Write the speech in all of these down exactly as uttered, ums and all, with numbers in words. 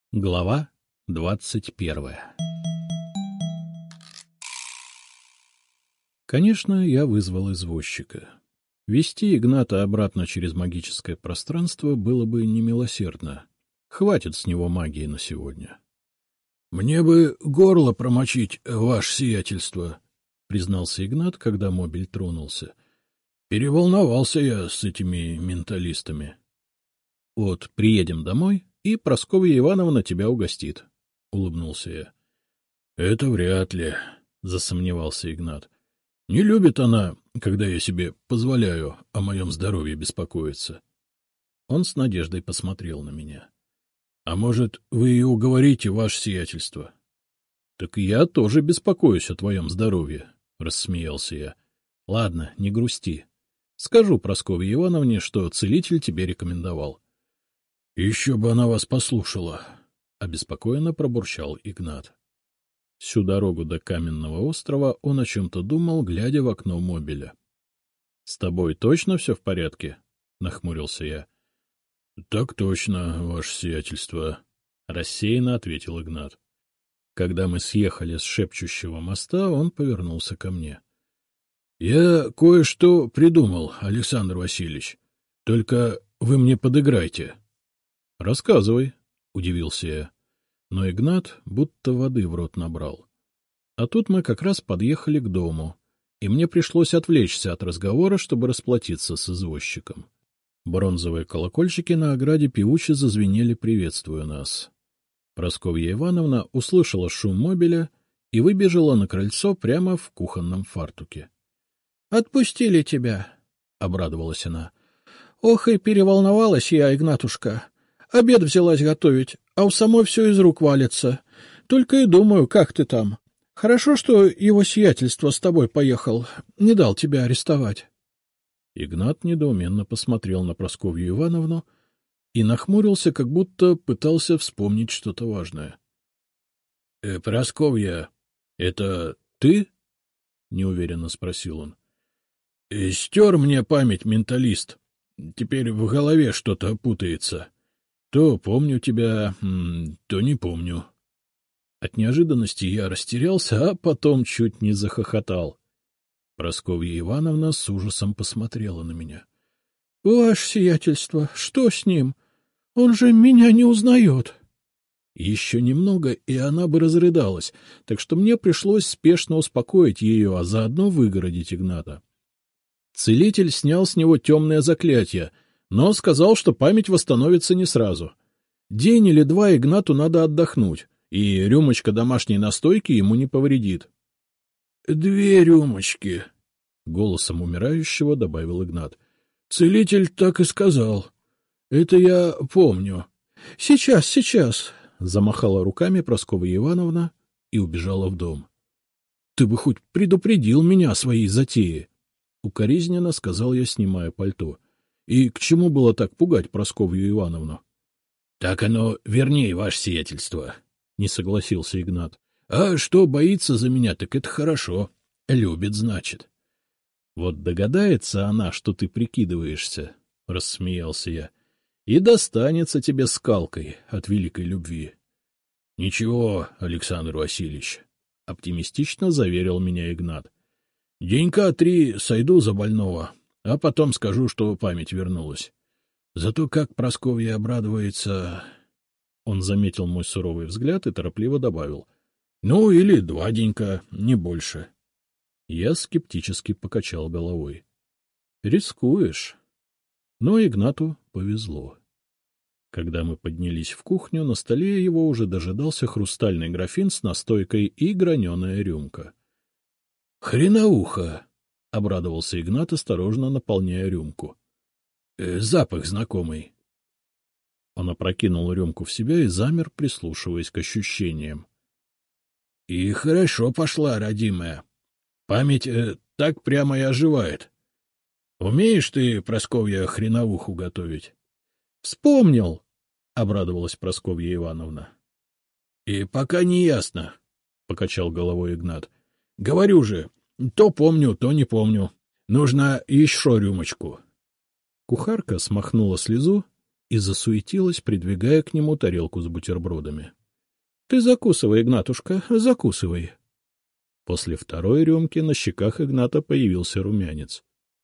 Глава двадцать первая. Конечно, я вызвал извозчика. Вести Игната обратно через магическое пространство было бы немилосердно. Хватит с него магии на сегодня. — Мне бы горло промочить, ваше сиятельство, — признался Игнат, когда мобиль тронулся. — Переволновался я с этими менталистами. — Вот приедем домой, и Прасковья Ивановна тебя угостит, — улыбнулся я. — Это вряд ли, — засомневался Игнат. — Не любит она, когда я себе позволяю о моем здоровье беспокоиться. Он с надеждой посмотрел на меня. — А может, вы ее уговорите, ваше сиятельство? — Так я тоже беспокоюсь о твоем здоровье, — рассмеялся я. — Ладно, не грусти. Скажу Прасковье Ивановне, что целитель тебе рекомендовал. — Еще бы она вас послушала, — обеспокоенно пробурчал Игнат. Всю дорогу до Каменного острова он о чем-то думал, глядя в окно мобиля. — С тобой точно все в порядке? — нахмурился я. — Так точно, ваше сиятельство, — рассеянно ответил Игнат. Когда мы съехали с шепчущего моста, он повернулся ко мне. — Я кое-что придумал, Александр Васильевич. Только вы мне подыграйте. — Рассказывай, — удивился я. Но Игнат будто воды в рот набрал. А тут мы как раз подъехали к дому, и мне пришлось отвлечься от разговора, чтобы расплатиться с извозчиком. Бронзовые колокольчики на ограде певуче зазвенели, приветствуя нас. Прасковья Ивановна услышала шум мобиля и выбежала на крыльцо прямо в кухонном фартуке. — Отпустили тебя, — обрадовалась она. — Ох, и переволновалась я, Игнатушка. Обед взялась готовить, а у самой все из рук валится. Только и думаю, как ты там. Хорошо, что его сиятельство с тобой поехал, не дал тебя арестовать. Игнат недоуменно посмотрел на Прасковью Ивановну и нахмурился, как будто пытался вспомнить что-то важное. — Прасковья, это ты? — неуверенно спросил он. — Стер мне память менталист. Теперь в голове что-то путается. То помню тебя, то не помню. От неожиданности я растерялся, а потом чуть не захохотал. Прасковья Ивановна с ужасом посмотрела на меня. — Ваше сиятельство, что с ним? Он же меня не узнает. Еще немного, и она бы разрыдалась, так что мне пришлось спешно успокоить ее, а заодно выгородить Игната. Целитель снял с него темное заклятие, но сказал, что память восстановится не сразу. День или два Игнату надо отдохнуть, и рюмочка домашней настойки ему не повредит. — Две рюмочки, — голосом умирающего добавил Игнат. — Целитель так и сказал. Это я помню. — Сейчас, сейчас, — замахала руками Прасковья Ивановна и убежала в дом. — Ты бы хоть предупредил меня о своей затее, — укоризненно сказал я, снимая пальто. И к чему было так пугать Прасковью Ивановну? — Так оно вернее, ваше сиятельство, — не согласился Игнат. — А что боится за меня, так это хорошо. Любит, значит. — Вот догадается она, что ты прикидываешься, — рассмеялся я, — и достанется тебе скалкой от великой любви. — Ничего, Александр Васильевич, — оптимистично заверил меня Игнат. — Денька три сойду за больного, а потом скажу, что память вернулась. Зато как Прасковья обрадуется... Он заметил мой суровый взгляд и торопливо добавил. — Ну, или два денька, не больше. Я скептически покачал головой. — Рискуешь. Но Игнату повезло. Когда мы поднялись в кухню, на столе его уже дожидался хрустальный графин с настойкой и граненая рюмка. — Хреноуха! — обрадовался Игнат, осторожно наполняя рюмку. Э, — Запах знакомый. Он опрокинул рюмку в себя и замер, прислушиваясь к ощущениям. — И хорошо пошла, родимая. Память э, так прямо и оживает. Умеешь ты, Прасковья, хреновуху готовить? — Вспомнил! — обрадовалась Прасковья Ивановна. — И пока не ясно, — покачал головой Игнат. — Говорю же, то помню, то не помню. Нужно еще рюмочку. Кухарка смахнула слезу и засуетилась, придвигая к нему тарелку с бутербродами. — Ты закусывай, Игнатушка, закусывай. После второй рюмки на щеках Игната появился румянец.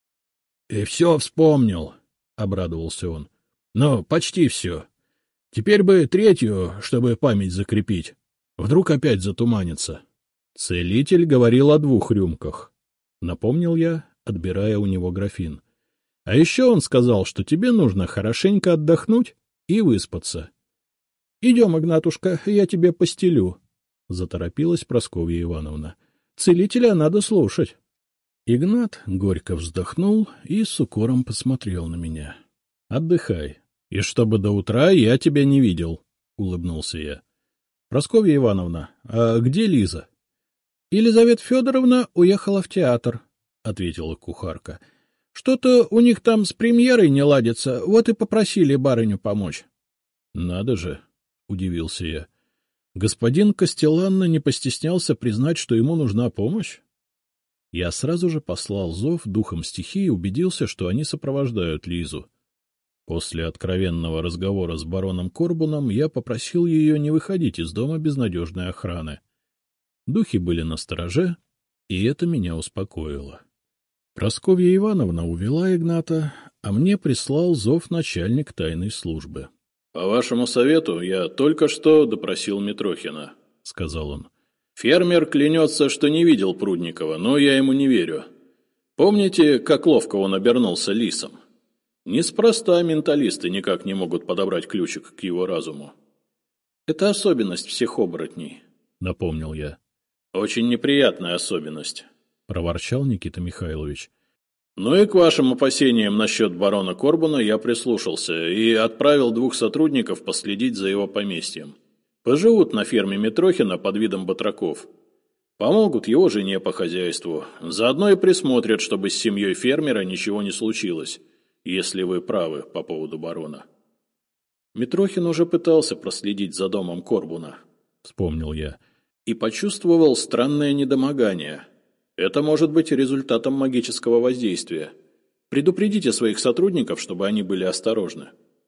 — И все вспомнил, — обрадовался он. — Ну, почти все. Теперь бы третью, чтобы память закрепить. Вдруг опять затуманится. Целитель говорил о двух рюмках. Напомнил я, отбирая у него графин. А еще он сказал, что тебе нужно хорошенько отдохнуть и выспаться. — Идем, Игнатушка, я тебе постелю, — заторопилась Прасковья Ивановна. — Целителя надо слушать. Игнат горько вздохнул и с укором посмотрел на меня. — Отдыхай. И чтобы до утра я тебя не видел, — улыбнулся я. — Прасковья Ивановна, а где Лиза? — Елизавета Федоровна уехала в театр, — ответила кухарка. — Что-то у них там с премьерой не ладится, вот и попросили барыню помочь. — Надо же, — удивился я. Господин Костеланно не постеснялся признать, что ему нужна помощь? Я сразу же послал зов духом стихии и убедился, что они сопровождают Лизу. После откровенного разговора с бароном Корбуном я попросил ее не выходить из дома без надежной охраны. Духи были настороже, и это меня успокоило. Прасковья Ивановна увела Игната, а мне прислал зов начальник тайной службы. — По вашему совету я только что допросил Митрохина, — сказал он. — Фермер клянется, что не видел Прудникова, но я ему не верю. Помните, как ловко он обернулся лисом? Неспроста менталисты никак не могут подобрать ключик к его разуму. — Это особенность всех оборотней, — напомнил я. — Очень неприятная особенность, — проворчал Никита Михайлович. — Ну и к вашим опасениям насчет барона Корбуна я прислушался и отправил двух сотрудников последить за его поместьем. Поживут на ферме Митрохина под видом батраков. Помогут его жене по хозяйству, заодно и присмотрят, чтобы с семьей фермера ничего не случилось, если вы правы по поводу барона. Митрохин уже пытался проследить за домом Корбуна, — вспомнил я, — и почувствовал странное недомогание. Это может быть результатом магического воздействия. Предупредите своих сотрудников, чтобы они были осторожны.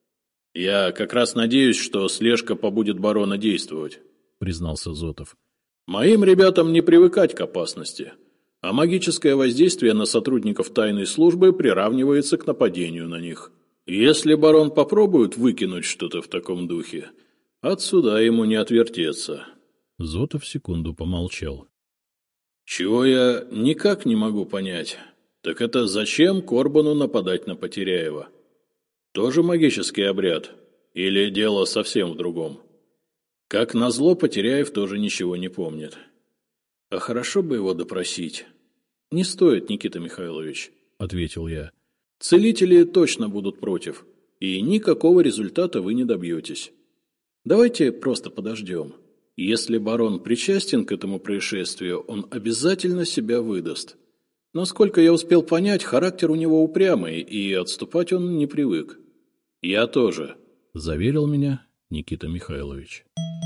— Я как раз надеюсь, что слежка побудет барона действовать, — признался Зотов. — Моим ребятам не привыкать к опасности, а магическое воздействие на сотрудников тайной службы приравнивается к нападению на них. Если барон попробует выкинуть что-то в таком духе, отсюда ему не отвертеться. Зотов секунду помолчал. — Чего я никак не могу понять, так это зачем Корбану нападать на Потеряева? Тоже магический обряд? Или дело совсем в другом? Как назло, Потеряев тоже ничего не помнит. А хорошо бы его допросить. — Не стоит, Никита Михайлович, — ответил я. — Целители точно будут против, и никакого результата вы не добьетесь. Давайте просто подождем. Если барон причастен к этому происшествию, он обязательно себя выдаст. Насколько я успел понять, характер у него упрямый, и отступать он не привык. — Я тоже, — заверил меня Никита Михайлович.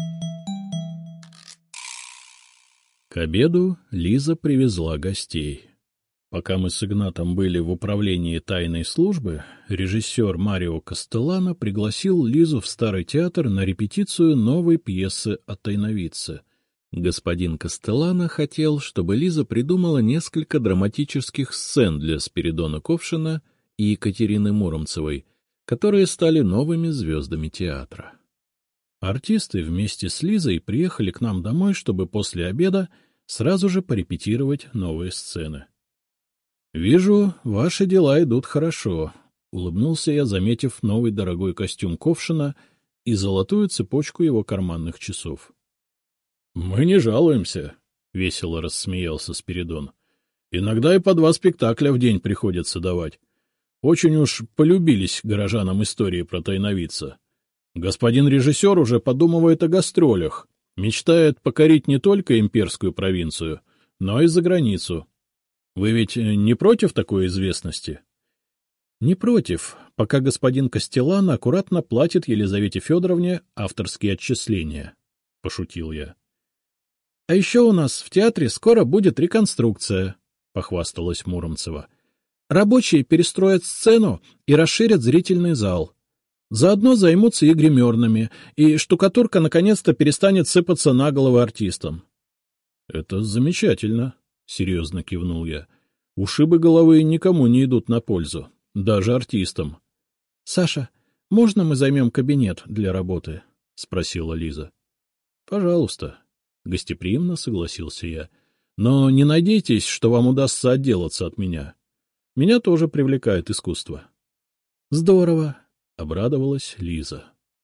К обеду Лиза привезла гостей. Пока мы с Игнатом были в управлении тайной службы, режиссер Марио Костелано пригласил Лизу в Старый театр на репетицию новой пьесы о тайновидце. Господин Костелано хотел, чтобы Лиза придумала несколько драматических сцен для Спиридона Ковшина и Екатерины Муромцевой, которые стали новыми звездами театра. Артисты вместе с Лизой приехали к нам домой, чтобы после обеда сразу же порепетировать новые сцены. — Вижу, ваши дела идут хорошо, — улыбнулся я, заметив новый дорогой костюм Ковшина и золотую цепочку его карманных часов. — Мы не жалуемся, — весело рассмеялся Спиридон. — Иногда и по два спектакля в день приходится давать. Очень уж полюбились горожанам истории про тайновидца. Господин режиссер уже подумывает о гастролях, мечтает покорить не только имперскую провинцию, но и за границу. Вы ведь не против такой известности? — Не против, пока господин Костелано аккуратно платит Елизавете Федоровне авторские отчисления, — пошутил я. — А еще у нас в театре скоро будет реконструкция, — похвасталась Муромцева. — Рабочие перестроят сцену и расширят зрительный зал. Заодно займутся и гримерными, и штукатурка наконец-то перестанет сыпаться на головы артистам. — Это замечательно, — серьезно кивнул я. — Ушибы головы никому не идут на пользу, даже артистам. — Саша, можно мы займем кабинет для работы? — спросила Лиза. — Пожалуйста, — гостеприимно согласился я. — Но не надейтесь, что вам удастся отделаться от меня. Меня тоже привлекает искусство. — Здорово, — обрадовалась Лиза.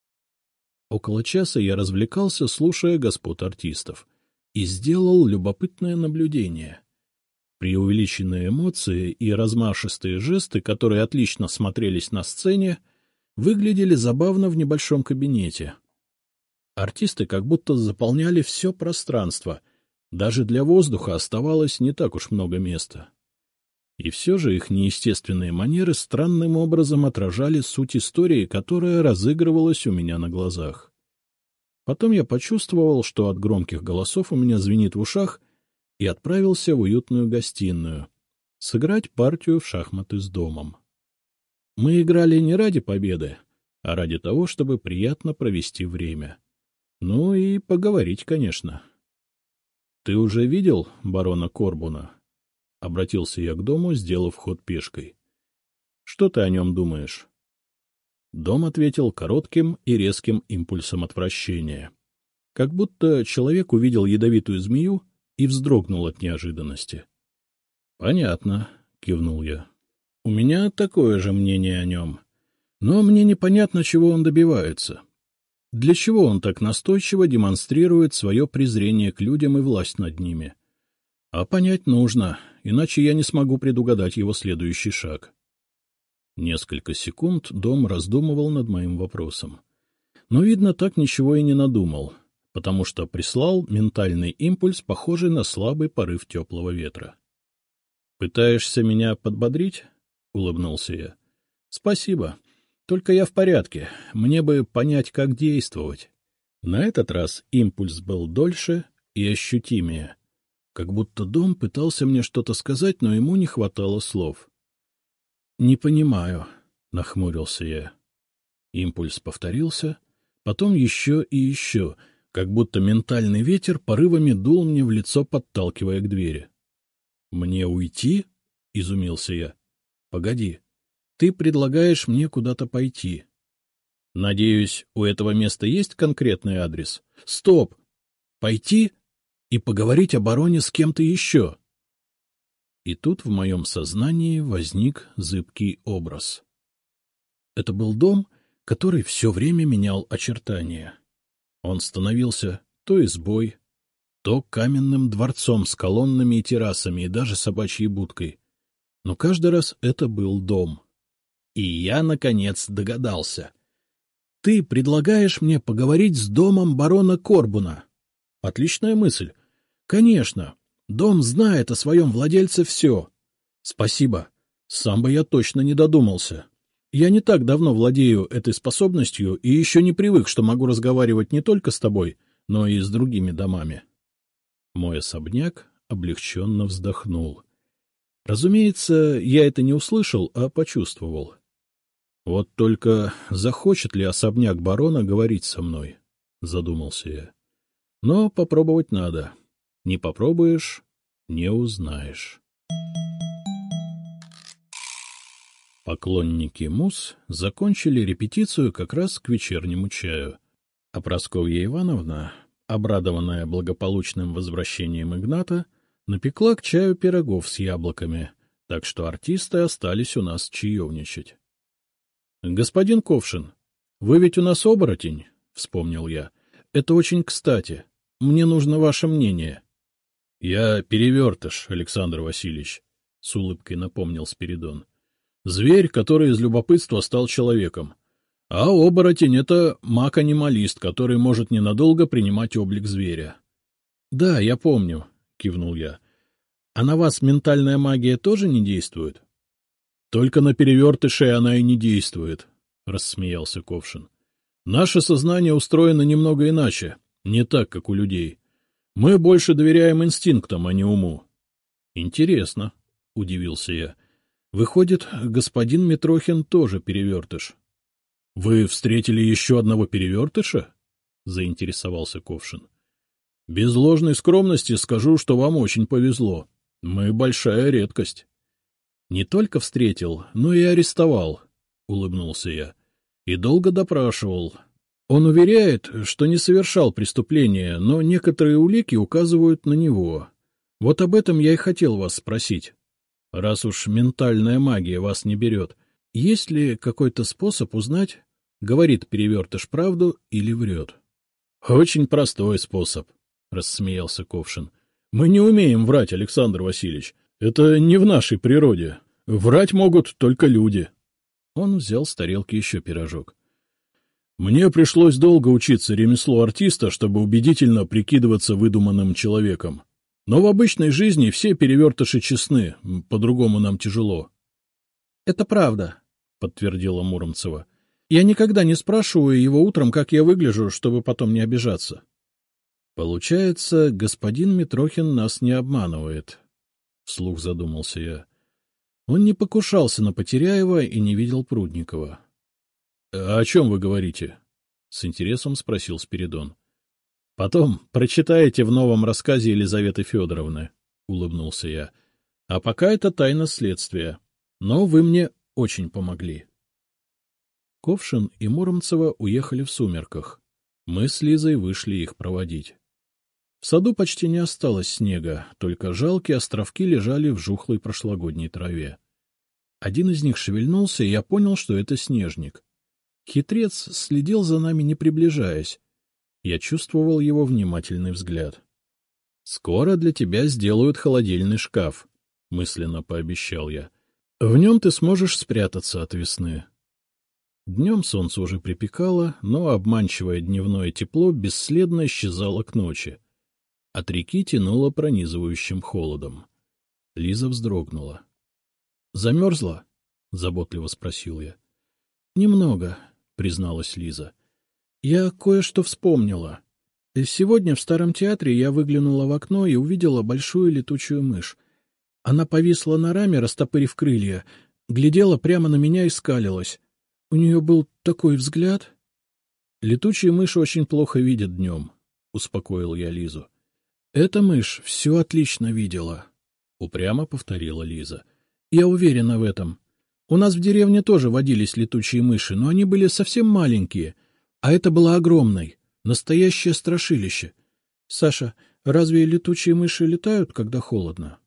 Около часа я развлекался, слушая господ артистов, и сделал любопытное наблюдение. Преувеличенные эмоции и размашистые жесты, которые отлично смотрелись на сцене, выглядели забавно в небольшом кабинете. Артисты как будто заполняли все пространство, даже для воздуха оставалось не так уж много места. И все же их неестественные манеры странным образом отражали суть истории, которая разыгрывалась у меня на глазах. Потом я почувствовал, что от громких голосов у меня звенит в ушах, и отправился в уютную гостиную сыграть партию в шахматы с домом. Мы играли не ради победы, а ради того, чтобы приятно провести время. Ну и поговорить, конечно. — Ты уже видел барона Корбуна? — обратился я к дому, сделав ход пешкой. — Что ты о нем думаешь? Дом ответил коротким и резким импульсом отвращения. Как будто человек увидел ядовитую змею и вздрогнул от неожиданности. — Понятно, — кивнул я. — У меня такое же мнение о нем. Но мне непонятно, чего он добивается. Для чего он так настойчиво демонстрирует свое презрение к людям и власть над ними? А понять нужно, иначе я не смогу предугадать его следующий шаг. Несколько секунд Дом раздумывал над моим вопросом. Но, видно, так ничего и не надумал, потому что прислал ментальный импульс, похожий на слабый порыв теплого ветра. — Пытаешься меня подбодрить? — улыбнулся я. — Спасибо. Только я в порядке. Мне бы понять, как действовать. На этот раз импульс был дольше и ощутимее. Как будто Дом пытался мне что-то сказать, но ему не хватало слов. — Не понимаю, — нахмурился я. Импульс повторился, потом еще и еще, как будто ментальный ветер порывами дул мне в лицо, подталкивая к двери. — Мне уйти? — изумился я. — Погоди, ты предлагаешь мне куда-то пойти. Надеюсь, у этого места есть конкретный адрес? Стоп! Пойти и поговорить о бароне с кем-то еще? И тут в моем сознании возник зыбкий образ. Это был дом, который все время менял очертания. Он становился то избой, то каменным дворцом с колоннами и террасами и даже собачьей будкой. Но каждый раз это был дом. И я, наконец, догадался. Ты предлагаешь мне поговорить с домом барона Корбуна. Отличная мысль. Конечно, дом знает о своем владельце все. Спасибо. Сам бы я точно не додумался. Я не так давно владею этой способностью и еще не привык, что могу разговаривать не только с тобой, но и с другими домами. Мой особняк облегченно вздохнул. Разумеется, я это не услышал, а почувствовал. Вот только захочет ли особняк барона говорить со мной, задумался я. Но попробовать надо. Не попробуешь — не узнаешь. Поклонники Муз закончили репетицию как раз к вечернему чаю, а Прасковья Ивановна, обрадованная благополучным возвращением Игната, напекла к чаю пирогов с яблоками, так что артисты остались у нас чаевничать. — Господин Ковшин, вы ведь у нас оборотень, — вспомнил я. — Это очень кстати. Мне нужно ваше мнение. — Я перевертыш, Александр Васильевич, — с улыбкой напомнил Спиридон. — Зверь, который из любопытства стал человеком. А оборотень — это маг-анималист, который может ненадолго принимать облик зверя. — Да, я помню, — кивнул я. — А на вас ментальная магия тоже не действует? — Только на перевертышей она и не действует, — рассмеялся Ковшин. — Наше сознание устроено немного иначе, не так, как у людей. Мы больше доверяем инстинктам, а не уму. — Интересно, — удивился я. — Выходит, господин Митрохин тоже перевертыш. — Вы встретили еще одного перевертыша? — заинтересовался Ковшин. — Без ложной скромности скажу, что вам очень повезло. Мы большая редкость. — Не только встретил, но и арестовал, — улыбнулся я. — И долго допрашивал. Он уверяет, что не совершал преступления, но некоторые улики указывают на него. Вот об этом я и хотел вас спросить. Раз уж ментальная магия вас не берет, есть ли какой-то способ узнать, говорит перевертыш правду или врет? — Очень простой способ, — рассмеялся Ковшин. — Мы не умеем врать, Александр Васильевич. Это не в нашей природе. Врать могут только люди. Он взял с тарелки еще пирожок. — Мне пришлось долго учиться ремеслу артиста, чтобы убедительно прикидываться выдуманным человеком. Но в обычной жизни все перевертыши честны, по-другому нам тяжело. — Это правда, — подтвердила Муромцева. — Я никогда не спрашиваю его утром, как я выгляжу, чтобы потом не обижаться. — Получается, господин Митрохин нас не обманывает, — вслух задумался я. Он не покушался на Потеряева и не видел Прудникова. — А о чем вы говорите? — с интересом спросил Спиридон. — Потом прочитаете в новом рассказе Елизаветы Федоровны, — улыбнулся я. — А пока это тайна следствия. Но вы мне очень помогли. Ковшин и Муромцева уехали в сумерках. Мы с Лизой вышли их проводить. В саду почти не осталось снега, только жалкие островки лежали в жухлой прошлогодней траве. Один из них шевельнулся, и я понял, что это снежник. Хитрец следил за нами, не приближаясь. Я чувствовал его внимательный взгляд. — Скоро для тебя сделают холодильный шкаф, — мысленно пообещал я. — В нем ты сможешь спрятаться от весны. Днем солнце уже припекало, но обманчивое дневное тепло бесследно исчезало к ночи. От реки тянуло пронизывающим холодом. Лиза вздрогнула. — Замерзла? — заботливо спросил я. — Немного, — призналась Лиза. — Я кое-что вспомнила. Сегодня в Старом театре я выглянула в окно и увидела большую летучую мышь. Она повисла на раме, растопырив крылья, глядела прямо на меня и скалилась. У нее был такой взгляд. — Летучие мыши очень плохо видят днем, — успокоил я Лизу. — Эта мышь все отлично видела, — упрямо повторила Лиза. — Я уверена в этом. У нас в деревне тоже водились летучие мыши, но они были совсем маленькие, а это была огромной, настоящее страшилище. Саша, разве летучие мыши летают, когда холодно?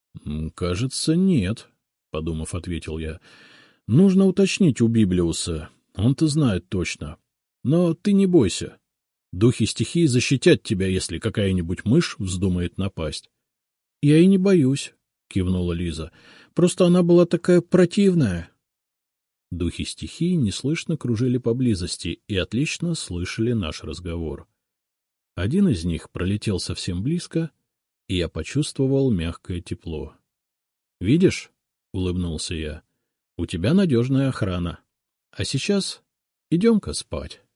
— Кажется, нет, — подумав, ответил я. — Нужно уточнить у Библиуса, он-то знает точно. Но ты не бойся. Духи стихии защитят тебя, если какая-нибудь мышь вздумает напасть. — Я и не боюсь, — кивнула Лиза. — Просто она была такая противная. Духи стихии неслышно кружили поблизости и отлично слышали наш разговор. Один из них пролетел совсем близко, и я почувствовал мягкое тепло. — Видишь, — улыбнулся я, — у тебя надежная охрана. А сейчас идем-ка спать.